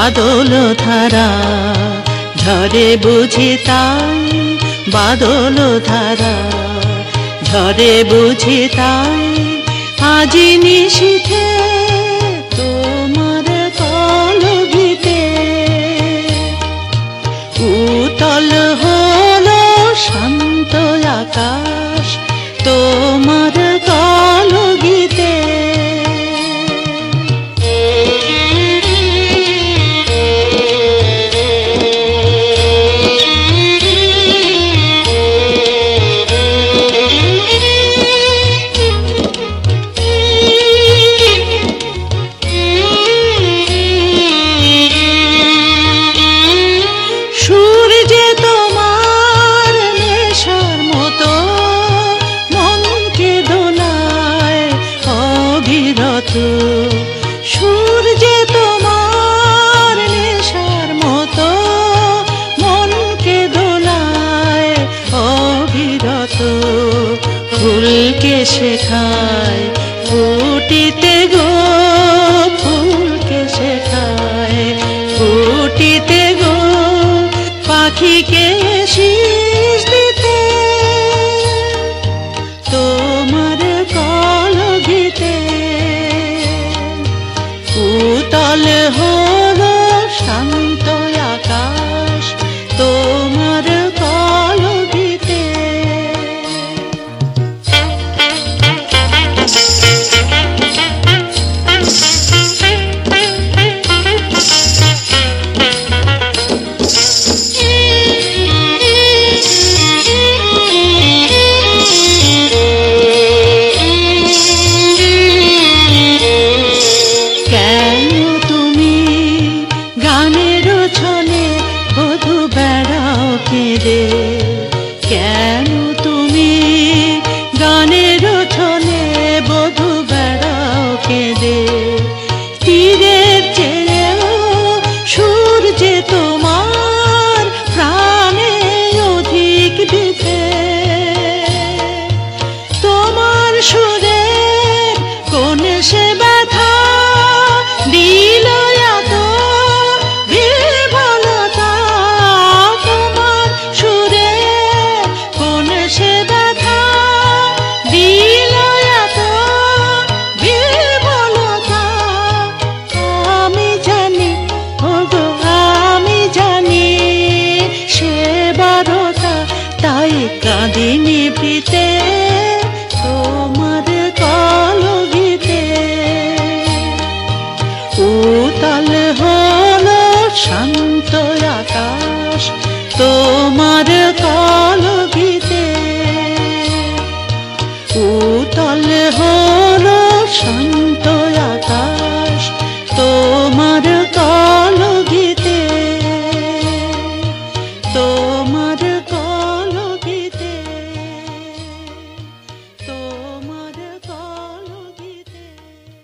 বাদল ধারা ঝরে বুঝি তাই, বাদল ধারা ঝরে বুঝি তাই, আজি নিশীথে তোমার কলভিতে উতল হলো শান্ত আকাশ তোমার কলগীতে। সূর্যে তোমার নেশার মতো মনকে দোলায় অবিরত, ফুলকে শেখায় ফুটিতে গো, ফুলকে শেখায় ফুটিতে গো, পাখিকে শীষ দিতে তোমার কলগীতে উতল হলো শান্ত আকাশ তোমার কলগীতে। কেন তুমি গানের ছলে বধূ বেড়াও কেঁদে, তীরের চেয়েও সূর্যে তোমার প্রাণে অধিক বিধে, তোমার সুরের কোন সে ব্যথা দিল এত বিহ্বলতা, তোমার সুরের কোন সে ব্যথা দিল এত বিহ্বলতা। আমি জানি ওগো আমি জানি সে বারতা, তাই কাঁদি নিভৃতে তোমার কলগীতে উতল হলো শান্ত আকাশ তোমার কলগীতে উতল হলো শান্ত আকাশ তোমার কলগীতে তোমার